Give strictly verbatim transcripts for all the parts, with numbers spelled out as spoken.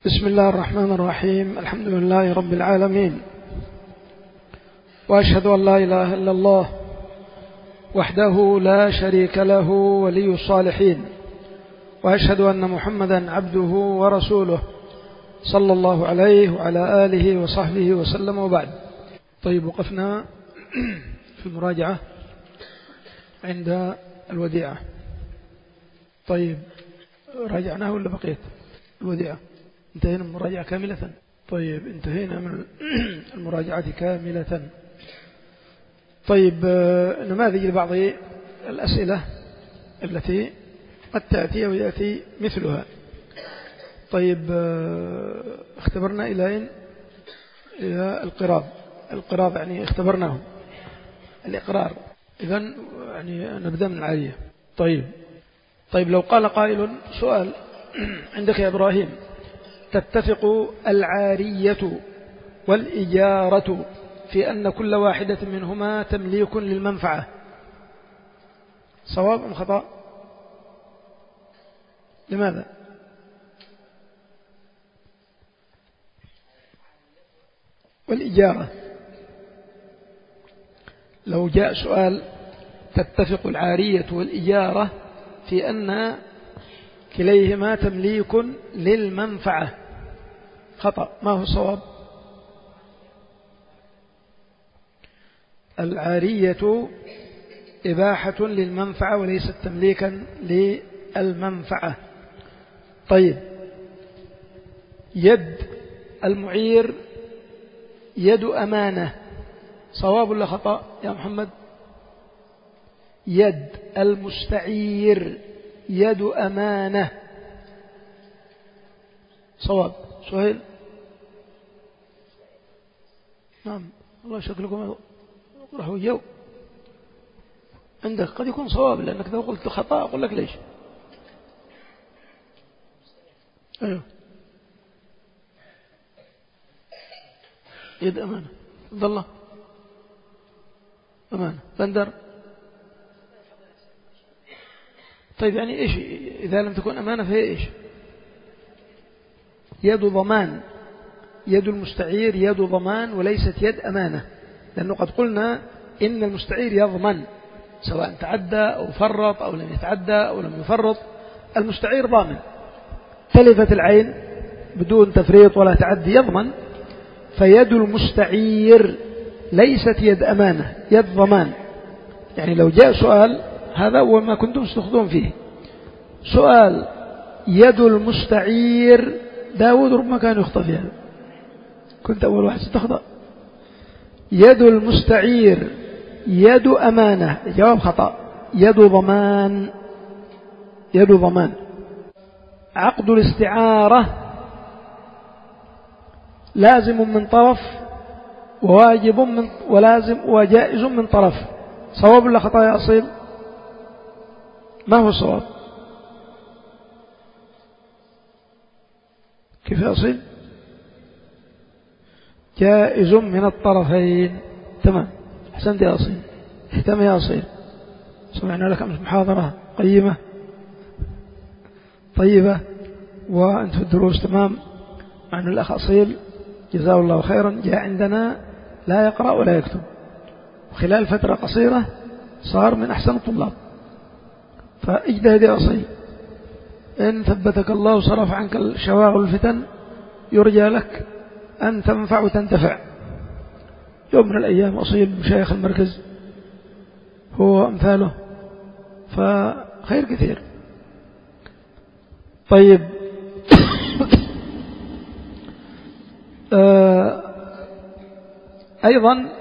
بسم الله الرحمن الرحيم. الحمد لله رب العالمين، وأشهد أن لا إله إلا الله وحده لا شريك له ولي الصالحين، وأشهد أن محمدا عبده ورسوله صلى الله عليه وعلى آله وصحبه وسلم، وبعد. طيب، وقفنا في المراجعة عند الوديعة. طيب، راجعناه ولا بقيت الوديعة؟ انتهينا من المراجعة كاملة. طيب، انتهينا من المراجعة كاملة. طيب، نماذج لبعض الأسئلة التي قد تأتي ويأتي مثلها. طيب، اختبرنا إلى أين؟ إلى القراب. القراب يعني اختبرناه، الإقرار. إذن يعني نبدأ من العالية. طيب طيب لو قال قائل سؤال عندك يا إبراهيم: تتفق العارية والإجارة في أن كل واحدة منهما تمليك للمنفعة، صواب أم خطأ؟ لماذا؟ والإجارة، لو جاء سؤال تتفق العارية والإجارة في أن كليهما تمليك للمنفعة، خطأ. ما هو الصواب؟ العارية إباحة للمنفعة وليست تمليكا للمنفعة. طيب، يد المعير يد أمانة، صواب ولا خطأ يا محمد؟ يد المستعير يد أمانة، صواب. سهيل؟ نعم، الله شكلكم راحوا جو عندك، قد يكون صواب، لأنك لو قلت خطأ أقول لك ليش. أيوه، يد أمانة. عبد الله أمانة. بندر؟ طيب، يعني إيش إذا لم تكن أمانة فهي إيش؟ يد ضمان. يد المستعير يد ضمان وليست يد أمانة، لأنه قد قلنا إن المستعير يضمن سواء تعدى أو فرط أو لم يتعدى أو لم يفرط، المستعير ضامن. تلفت العين بدون تفريط ولا تعدي يضمن، فيد المستعير ليست يد أمانة، يد ضمان. يعني لو جاء سؤال، هذا هو ما كنتم تستخدمون فيه، سؤال يد المستعير، داود ربما كان يخطأ فيها، كنت أول واحد ستخطأ. يد المستعير يد أمانة، جواب خطأ، يد ضمان، يد ضمان. عقد الاستعارة لازم من طرف وواجب من ولازم وجائز من طرف، صواب ولا خطأ يا أصيل؟ ما هو الصواب؟ كيف يا أصيل؟ جائز من الطرفين. تمام، أحسنت يا أصيل، اهتم يا أصيل، سمعنا لك أمس محاضرة قيمة طيبة وأنت في الدروس تمام. مع أن الأخ أصيل جزاه الله خيرا جاء عندنا لا يقرأ ولا يكتب، وخلال فترة قصيرة صار من أحسن الطلاب، فاجتهد يا أصيل، إن ثبتك الله وصرف عنك الشواغل والفتن يرجى لك أن تنفع وتنتفع. يوم من الأيام أصيل مشايخ المركز هو أمثاله، فخير كثير. طيب، آه أيضا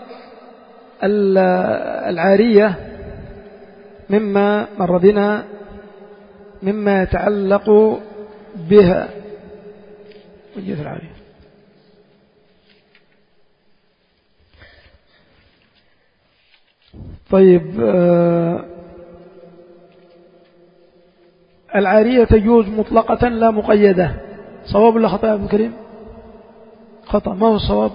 العارية مما مر بنا مما يتعلق بها. وجهة العارية، طيب، آه العارية تجوز مطلقة لا مقيدة، صواب ولا خطأ يا ابن كريم؟ خطأ. ما هو الصواب؟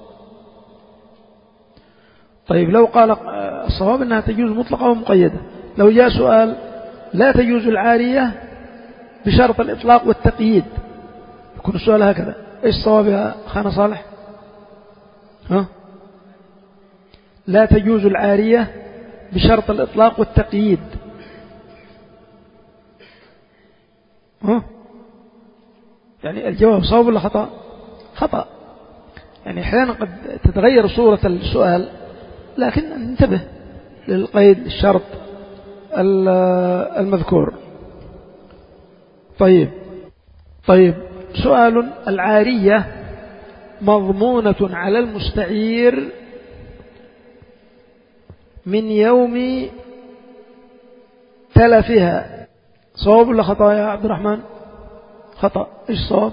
طيب، لو قال الصواب أنها تجوز مطلقة ومقيدة. لو جاء سؤال لا تجوز العارية بشرط الإطلاق والتقييد، يكون السؤال هكذا. إيش صواب يا أخانا صالح؟ ها؟ لا تجوز العارية بشرط الإطلاق والتقييد. ها؟ يعني الجواب صواب ولا خطأ؟ خطأ. يعني أحيانا قد تتغير صورة السؤال، لكن انتبه للقيد الشرط المذكور. طيب طيب سؤال: العارية مضمونة على المستعير من يوم تلفها، صواب ولا خطأ يا عبد الرحمن؟ خطأ. إيش صواب؟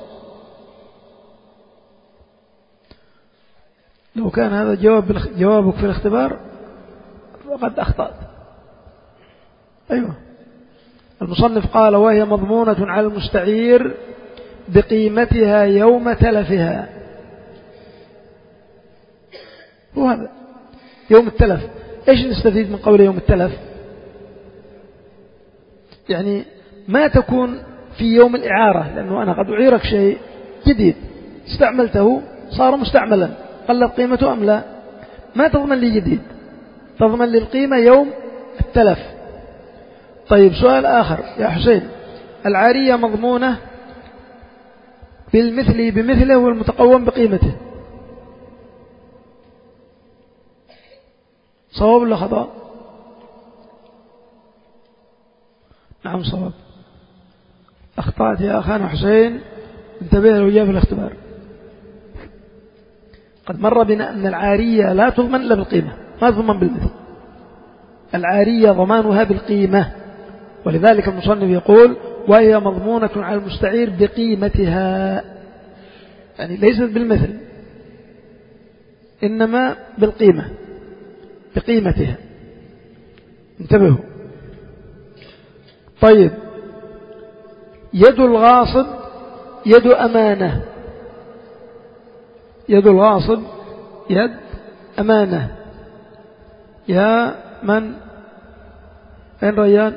لو كان هذا جواب جوابك في الاختبار فقد أخطأت. أيوة، المصنف قال: وهي مضمونة على المستعير بقيمتها يوم تلفها. وهذا يوم التلف. إيش نستفيد من قول يوم التلف؟ يعني ما تكون في يوم الإعارة، لأنه أنا قد أعيرك شيء جديد استعملته صار مستعملا، قلت قيمته أم لا، ما تضمن لي جديد، تضمن لي القيمة يوم التلف. طيب سؤال آخر يا حسين: العارية مضمونة بالمثل بمثله والمتقوم بقيمته، صواب ولا خطأ؟ نعم صواب. أخطأت يا أخانا حسين، انتبه لو جاء في الاختبار. قد مر بنا أن العارية لا تضمن إلا بالقيمة، ما تضمن بالمثل. العارية ضمانها بالقيمة، ولذلك المصنف يقول: وهي مضمونة على المستعير بقيمتها، يعني ليست بالمثل إنما بالقيمة، بقيمتها. انتبهوا. طيب، يد الغاصب يد أمانة. يد الغاصب يد أمانة. يا من؟ أين ريان؟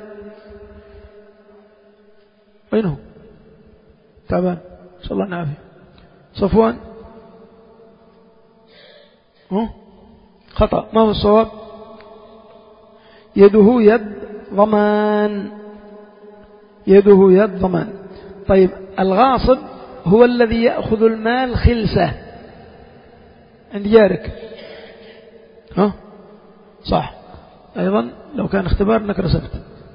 وينه؟ تعبان، صلى الله نعافي. صفوان؟ هو؟ خطأ. ما هو الصواب؟ يده يد ضمان. يده يد ضمان. طيب، الغاصب هو الذي يأخذ المال خلسة عند جارك. ها؟ صح. أيضا لو كان اختبار أنك رسبت.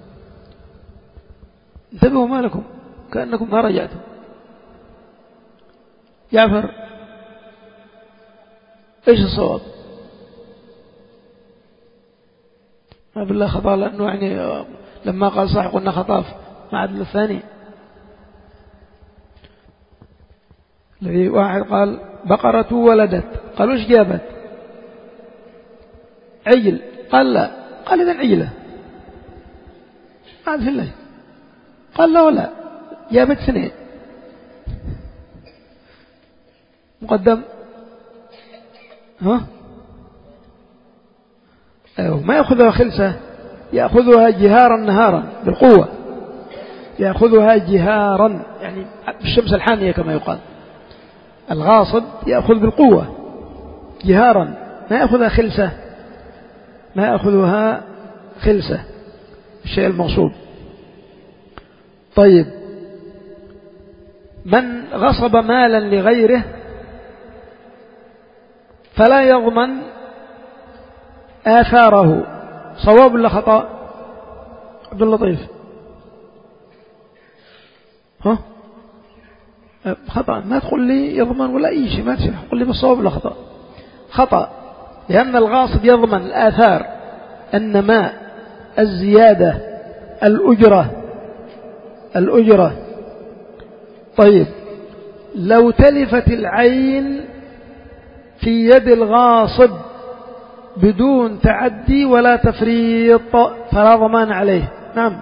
انتبهوا ما لكم، كأنكم ما رجعتم. جعفر، إيش الصواب؟ ما بالله خطأ، لأنه يعني لما قال صح قلنا خطاف ما عدل الثاني. الذي واحد قال بقرة ولدت، قالوا إيش جابت؟ عجل، قال لا، قال إذن عجلة. قال في الله، قال لا ولا، جابت سنين. مقدم. ها؟ أيوه، ما يأخذها خلسة، يأخذها جهارا نهارا بالقوة، يأخذها جهارا يعني بالشمس الحامية كما يقال. الغاصب يأخذ بالقوة جهارا، ما يأخذها خلسة، ما يأخذها خلسة الشيء المغصوب. طيب، من غصب مالا لغيره فلا يضمن آثاره، صواب ولا خطأ؟ عبد اللطيف. ها؟ خطأ. ما تقول لي يضمن ولا أي شيء، ما تشرح، قل لي بالصواب ولا خطأ؟ خطأ، لأن الغاصب يضمن الآثار، النماء، الزيادة، الأجرة الأجرة. طيب، لو تلفت العين في يد الغاصب بدون تعدي ولا تفريط فلا ضمان عليه. نعم.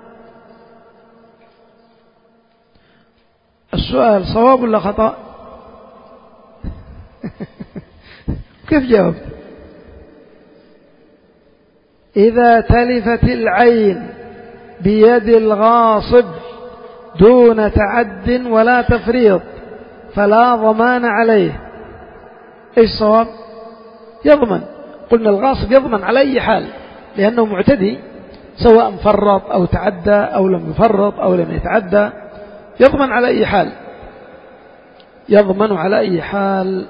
السؤال صواب ولا خطأ؟ كيف جاوبت؟ إذا تلفت العين بيد الغاصب دون تعد ولا تفريط فلا ضمان عليه. إيش الصواب؟ يضمن. قلنا الغاصب يضمن على أي حال لأنه معتدي، سواء فرط أو تعدى أو لم يفرط أو لم يتعدى، يضمن على أي حال، يضمن على أي حال.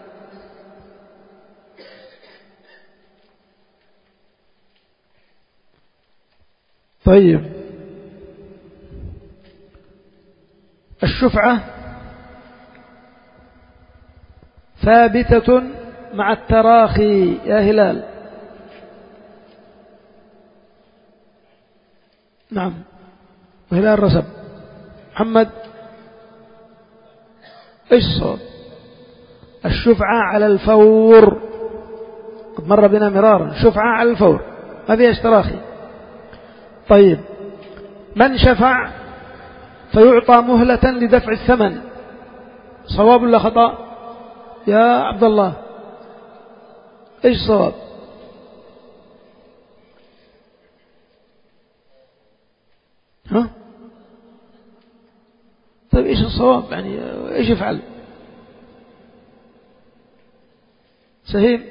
طيب، الشفعة ثابتة مع التراخي يا هلال. نعم، وهلال رسب. محمد، إيش الصواب؟ الشفعة على الفور، قد مر بنا مرارا، شفعة على الفور ما فيها تراخي. طيب، من شفع فيعطى مهلة لدفع الثمن، صواب ولا خطأ يا عبد الله؟ إيش الصواب؟ ها؟ طيب إيش الصواب يعني؟ إيش يفعل؟ سهيل.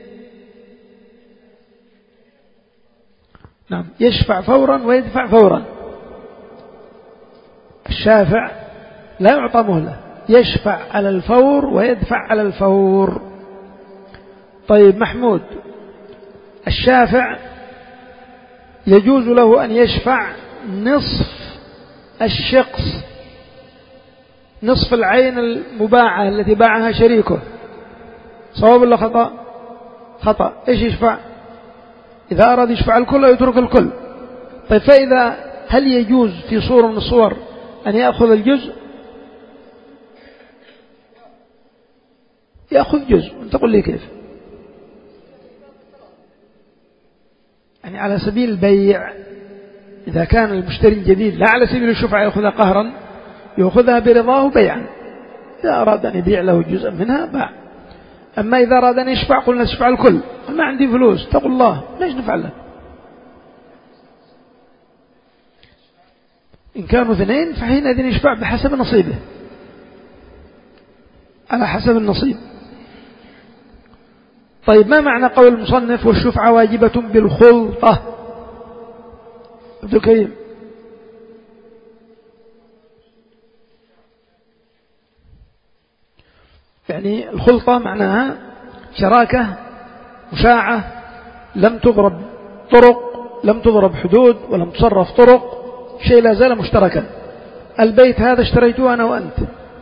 نعم، يشفع فورا ويدفع فورا. الشافع لا يعطى مهلة، يشفع على الفور ويدفع على الفور. طيب محمود، الشافع يجوز له أن يشفع نصف الشقص، نصف العين المباعة التي باعها شريكه، صواب ولا خطأ؟ خطأ. إيش يشفع؟ إذا أراد يشفع الكل ويترك الكل. طيب، فإذا هل يجوز في صورة من الصور أن يأخذ الجزء؟ يأخذ جزء. أنت قل لي كيف؟ يعني على سبيل البيع، إذا كان المشتري الجديد، لا على سبيل الشفعة يأخذها قهرا، يأخذها برضاه بيعا. إذا أراد أن يبيع له جزء منها باع. أما إذا أراد أن يشفع قلنا تشفع الكل، ما عندي فلوس، تقول الله ليش نفعل لك؟ إن كانوا اثنين فحينئذ يشفع بحسب نصيبه، على حسب النصيب. طيب، ما معنى قول المصنف والشفعة واجبة بالخلطة؟ عبد الكريم. يعني الخلطة معناها شراكة مشاعة لم تضرب طرق، لم تضرب حدود، ولم تصرف طرق، شيء لا زال مشتركا. البيت هذا اشتريته أنا وأنت،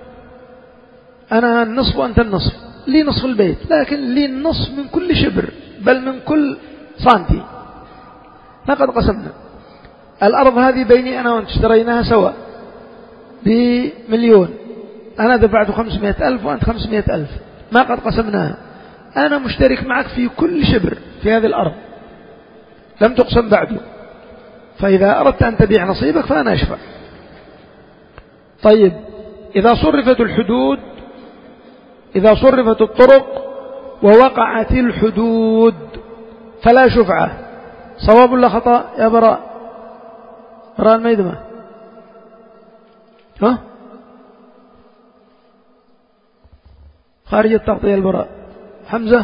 أنا النصف وأنت النصف، لي نصف البيت، لكن لي النصف من كل شبر، بل من كل سنتي، لقد قسمنا. الأرض هذه بيني أنا وأنت، اشتريناها سوا بمليون، أنا دفعت خمسمائة ألف وأنت خمسمائة ألف، ما قد قسمناها، أنا مشترك معك في كل شبر في هذه الأرض، لم تقسم بعده. فإذا أردت أن تبيع نصيبك فأنا أشفع. طيب، إذا صرفت الحدود، إذا صرفت الطرق ووقعت الحدود فلا شفعة، صواب ولا خطأ يا براء؟ براء الميدمة، ها؟ خارج التغطية البراء. حمزة،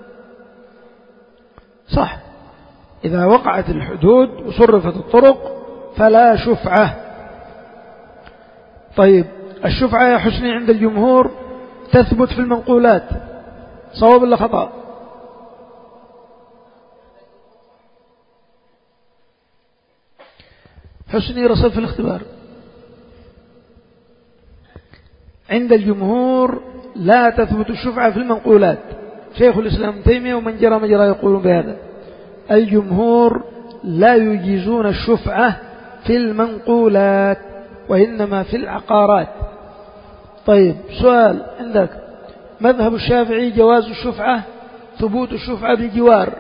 صح، إذا وقعت الحدود وصرفت الطرق فلا شفعة. طيب، الشفعة يا حسني عند الجمهور تثبت في المنقولات، صواب ولا خطأ؟ حسني رصد في الاختبار. عند الجمهور لا تثبت الشفعة في المنقولات، شيخ الإسلام ابن تيمية ومن جرى مجرى يقولون بهذا. الجمهور لا يجيزون الشفعة في المنقولات، وإنما في العقارات. طيب، سؤال عندك، مذهب الشافعي جواز الشفعة، ثبوت الشفعة بالجوار،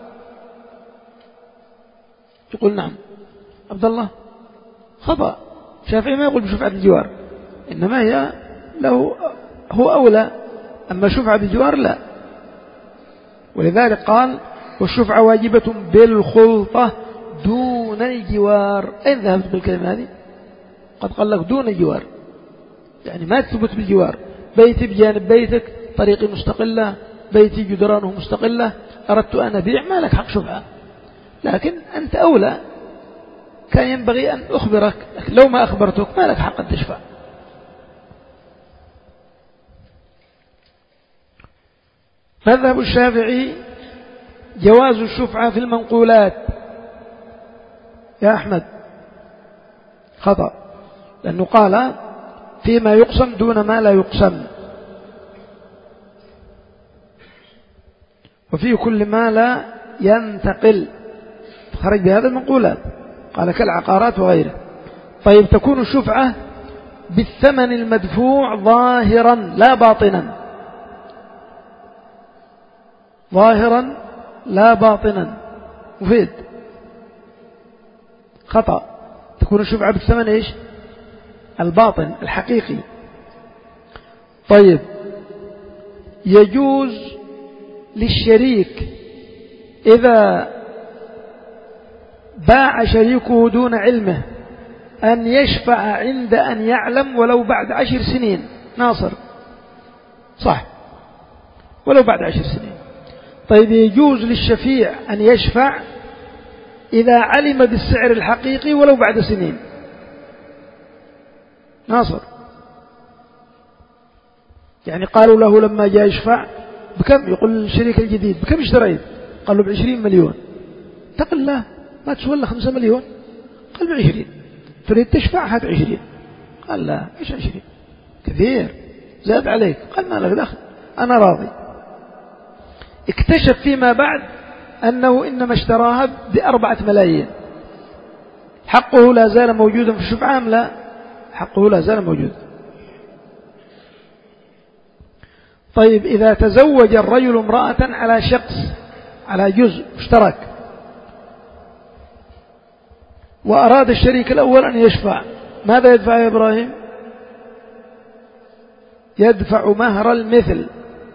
تقول نعم. عبد الله، خطأ، الشافعي ما يقول بشفعة الجوار، إنما هي له هو أولى، أما شفعة بالجوار لا. ولذلك قال والشفعة واجبة بالخلطة دون الجوار. أين ذهبت بالكلمة هذه؟ قد قال لك دون الجوار، يعني ما تثبت بالجوار، بيتي بجانب بيتك، طريقي مستقلة، بيتي جدرانه مستقلة، أردت أن أبيع، ما لك حق شفعة. لكن أنت أولى، كان ينبغي أن أخبرك، لو ما أخبرتك ما لك حق أن تشفع. مذهب الشافعي جواز الشفعة في المنقولات. يا أحمد خطأ، لأنه قال فيما يقسم دون ما لا يقسم، وفي كل ما لا ينتقل، خرج بهذا المنقولات، قال كالعقارات وغيره. طيب تكون الشفعة بالثمن المدفوع ظاهرا لا باطنا، ظاهرا لا باطنا، مفيد. خطأ، تكون الشفعة بالثمن إيش؟ الباطن الحقيقي. طيب يجوز للشريك إذا باع شريكه دون علمه أن يشفع عند أن يعلم ولو بعد عشر سنين. ناصر صح، ولو بعد عشر سنين. طيب يجوز للشفيع أن يشفع إذا علم بالسعر الحقيقي ولو بعد سنين. ناصر يعني قالوا له لما جاء يشفع بكم، يقول الشريك الجديد بكم اشتريت؟ قال له بعشرين مليون. تقل له ما تسوى له خمسة مليون؟ قال بعشرين. تريد تشفع؟ هات عشرين. قال لا، ايش عشرين؟ كثير، زاد عليك. قال ما لك دخل، أنا راضي. اكتشف فيما بعد أنه إنما اشتراها بأربعة ملايين. حقه لا زال موجودا في الشفعة أم لا؟ حقه لا زال موجود. طيب إذا تزوج الرجل امرأة على شخص، على جزء مشترك، وأراد الشريك الأول أن يشفع، ماذا يدفع يا إبراهيم؟ يدفع مهر المثل،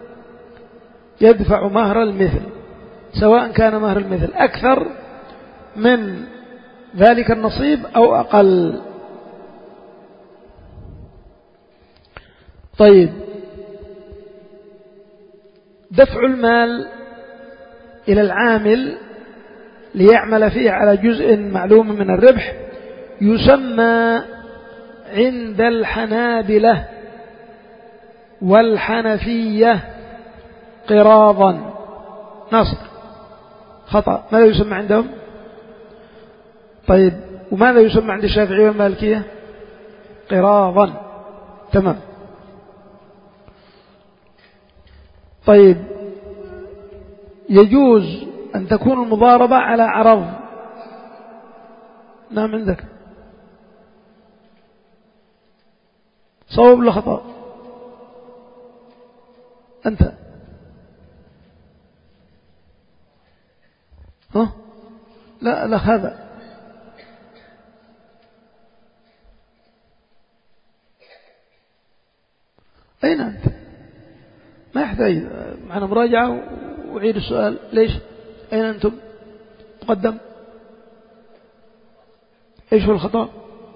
يدفع مهر المثل، سواء كان مهر المثل أكثر من ذلك النصيب أو أقل. طيب دفع المال إلى العامل ليعمل فيه على جزء معلوم من الربح يسمى عند الحنابلة والحنفية قراضا. نصر خطأ، ماذا يسمى عندهم؟ طيب وماذا يسمى عند الشافعية والمالكية؟ قراضا. تمام. طيب يجوز أن تكون المضاربة على عرض. نعم عندك صواب ولا خطأ؟ أنت ها؟ لا لا هذا أين أنت؟ ما يحتاج معنا مراجعة وعيد السؤال. ليش؟ أين أنتم؟ مقدم. إيش هو الخطأ؟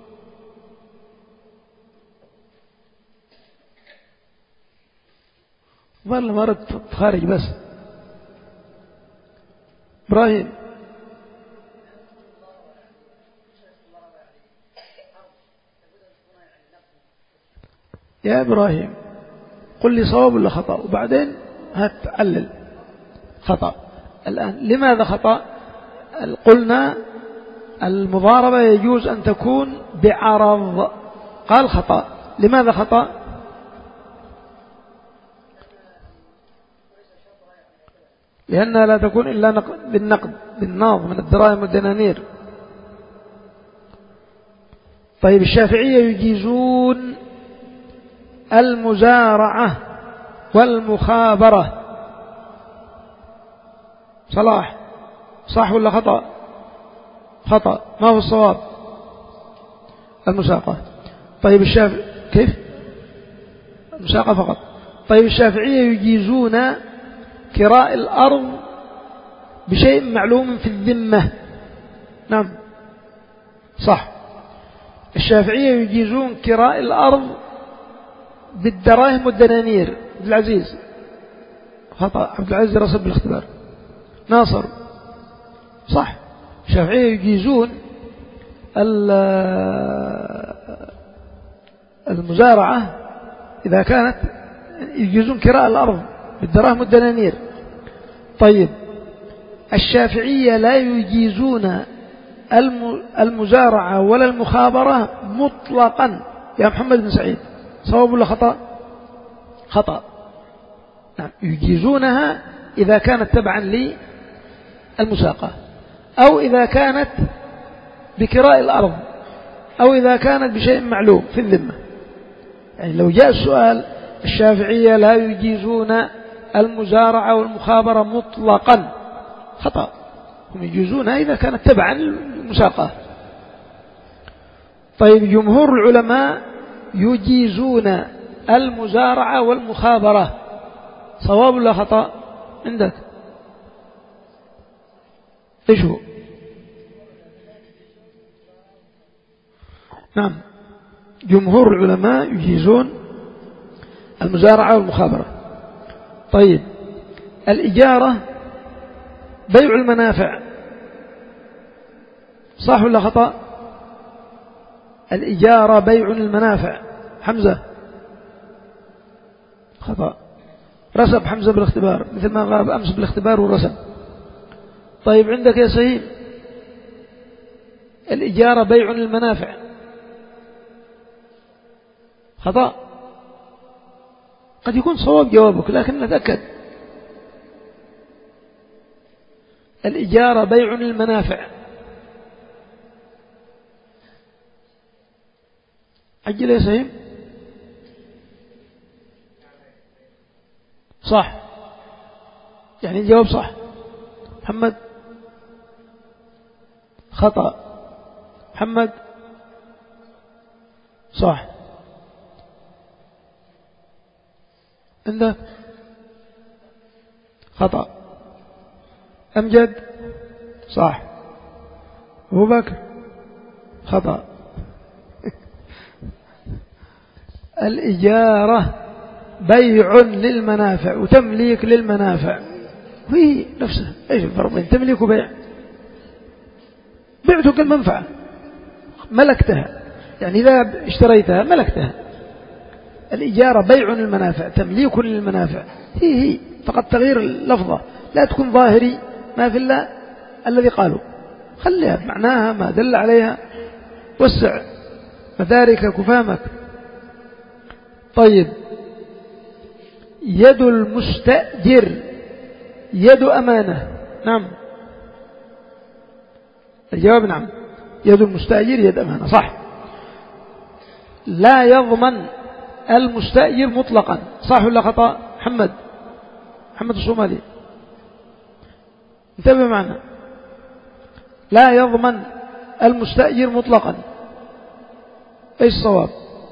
والله ما ردت خارج بس. إبراهيم يا إبراهيم قل لي صواب ولا خطأ وبعدين هتعلل. خطأ. الآن لماذا خطأ؟ قلنا المضاربة يجوز أن تكون بعرض، قال خطأ. لماذا خطأ؟ لأنها لا تكون إلا بالنقد، بالناظ من الدراهم والدنانير. طيب الشافعية يجيزون المزارعة والمخابرة. صلاح صح ولا خطأ؟ خطأ. ما هو الصواب؟ المساقة. طيب الشافعي كيف؟ المساقة فقط. طيب الشافعية يجيزون كراء الأرض بشيء معلوم في الذمة. نعم صح. الشافعية يجيزون كراء الأرض بالدراهم والدنانير. عبد العزيز خطأ. عبد العزيز رسب بالاختبار. ناصر صح. الشافعية يجيزون المزارعة إذا كانت، يجيزون كراء الأرض بالدراهم والدنانير. طيب الشافعية لا يجيزون المزارعة ولا المخابرة مطلقا يا محمد بن سعيد، صواب ولا خطأ؟ خطأ. نعم يجيزونها إذا كانت تبعا للمساقة، أو إذا كانت بكراء الأرض، أو إذا كانت بشيء معلوم في الذمة. يعني لو جاء السؤال الشافعية لا يجيزون المزارعة والمخابرة مطلقا، خطأ. هم يجيزونها إذا كانت تبعا للمساقة. طيب جمهور العلماء يجيزون المزارعة والمخابرة، صواب ولا خطأ عندك؟ إيش هو؟ نعم جمهور العلماء يجيزون المزارعة والمخابرة. طيب الإجارة بيع المنافع، صح ولا خطأ؟ الإجارة بيع المنافع. حمزة خطأ. رسب حمزة بالاختبار مثل ما غاب أمس بالاختبار ورسب. طيب عندك يا سهيل الإجارة بيع المنافع، خطأ. قد يكون صواب جوابك لكن نتأكد. الإجارة بيع المنافع. عجل يا سهيل. صح، يعني الجواب صح. محمد خطأ. محمد صح. عندك خطأ. أمجد صح. أبو بكر خطأ. الإجارة بيع للمنافع وتمليك للمنافع، وهي نفسها. ايش الفرق بين تمليك وبيع؟ بعتك المنفعة، ملكتها، يعني إذا اشتريتها ملكتها. الإجارة بيع للمنافع، تمليك للمنافع، هي هي فقط تغيير اللفظة، لا تكون ظاهري ما في الله الذي قالوا، خليها معناها ما دل عليها، وسع مداركك وفهمك. طيب يد المستأجر يد أمانة. نعم الجواب نعم، يد المستأجر يد أمانة، صح. لا يضمن المستأجر مطلقا، صح ولا خطأ؟ محمد محمد الصومالي انتبه معنا. لا يضمن المستأجر مطلقا، ايش الصواب؟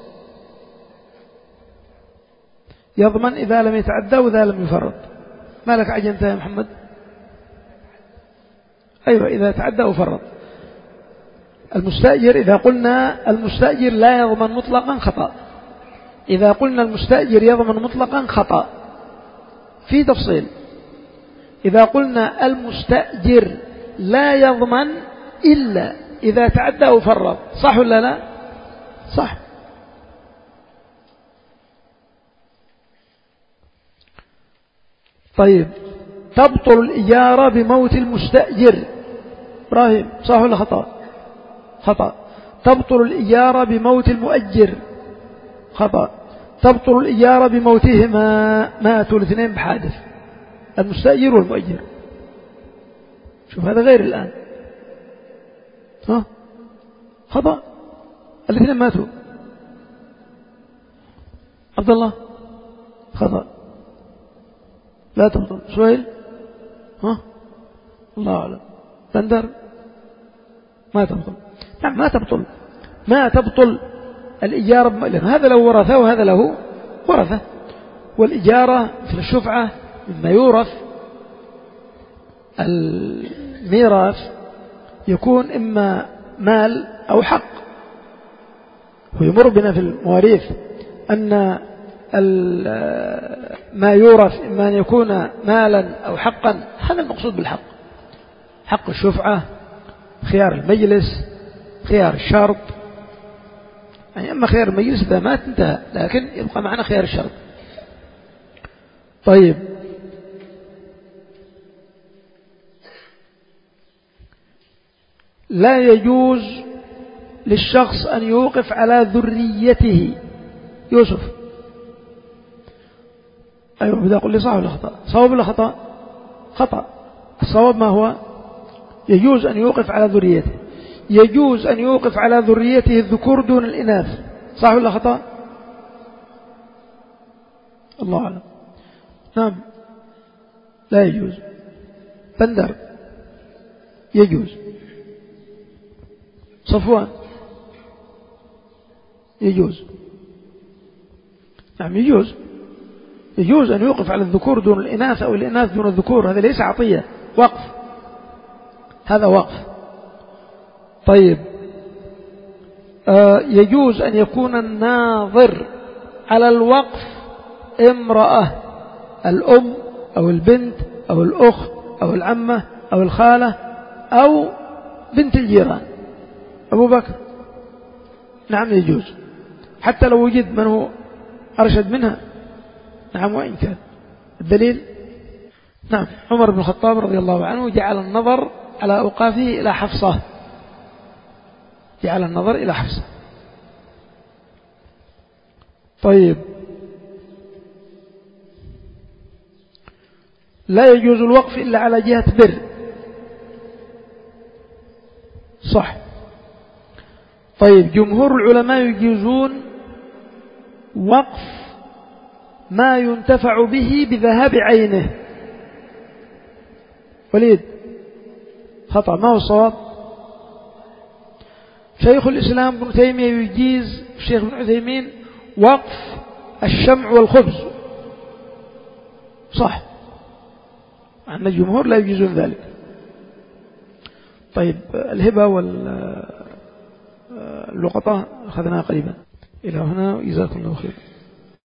يضمن إذا لم يتعدى وإذا لم يفرط. ما لك عجنت يا محمد؟ أيوة إذا تعدى وفرط. المستأجر إذا قلنا المستأجر لا يضمن مطلقا خطأ، إذا قلنا المستأجر يضمن مطلقا خطأ. في تفصيل، إذا قلنا المستأجر لا يضمن إلا إذا تعدى وفرط، صح ولا لا؟ صح. طيب تبطل الإجارة بموت المستأجر. إبراهيم صح ولا خطأ؟ خطأ. تبطل الإجارة بموت المؤجر. خطأ. تبطل الإجارة بموتهما، ماتوا الاثنين بحادث، المستأجر والمؤجر. شوف هذا غير الآن. ها خطأ، الاثنين ماتوا. عبد الله خطأ، لا تبطل. سهيل ها الله أعلم. بندر ما تبطل. نعم ما تبطل، ما تبطل الإجارة بمؤلم. هذا له ورثة وهذا له ورثة، والإجارة في الشفعة مما يورث. الميراث يكون إما مال أو حق. ويمر بنا في المواريث أن ما يورث إما أن يكون مالا أو حقا، هذا المقصود بالحق. حق الشفعة، خيار المجلس، خيار الشرط. يعني أما خيار المجلس إذا مات انتهى، لكن يبقى معنا خيار الشرط. طيب، لا يجوز للشخص أن يوقف على ذريته. يوسف، أيوة، بدأ أقول لي صح ولا خطأ؟ صواب ولا خطأ؟ خطأ. الصواب ما هو؟ يجوز أن يوقف على ذريته. يجوز أن يوقف على ذريته الذكور دون الإناث، صح ولا خطأ؟ الله أعلم. نعم، لا يجوز. بندر، يجوز. صفوان، يجوز. نعم، يجوز. يجوز أن يوقف على الذكور دون الإناث أو الإناث دون الذكور. هذا ليس عطية، وقف، هذا وقف. طيب، آه يجوز أن يكون الناظر على الوقف امرأة، الأم أو البنت أو الأخت أو العمة أو الخالة أو بنت الجيران. أبو بكر، نعم يجوز، حتى لو وجد من هو أرشد منها. نعم، وإن كان. الدليل، نعم، عمر بن الخطاب رضي الله عنه جعل النظر على أوقافه إلى حفصة، جعل النظر إلى حفصة. طيب، لا يجوز الوقف إلا على جهة بر، صح. طيب، جمهور العلماء يجوزون وقف ما ينتفع به بذهاب عينه. وليد، خطأ، ما هو الصواب؟ شيخ الإسلام ابن تيمية يجيز، الشيخ ابن عثيمين، وقف الشمع والخبز، صح، أن الجمهور لا يجيزون ذلك. طيب، الهبة واللقطة أخذناها قريبا. إلى هنا، جزاكم الله خير.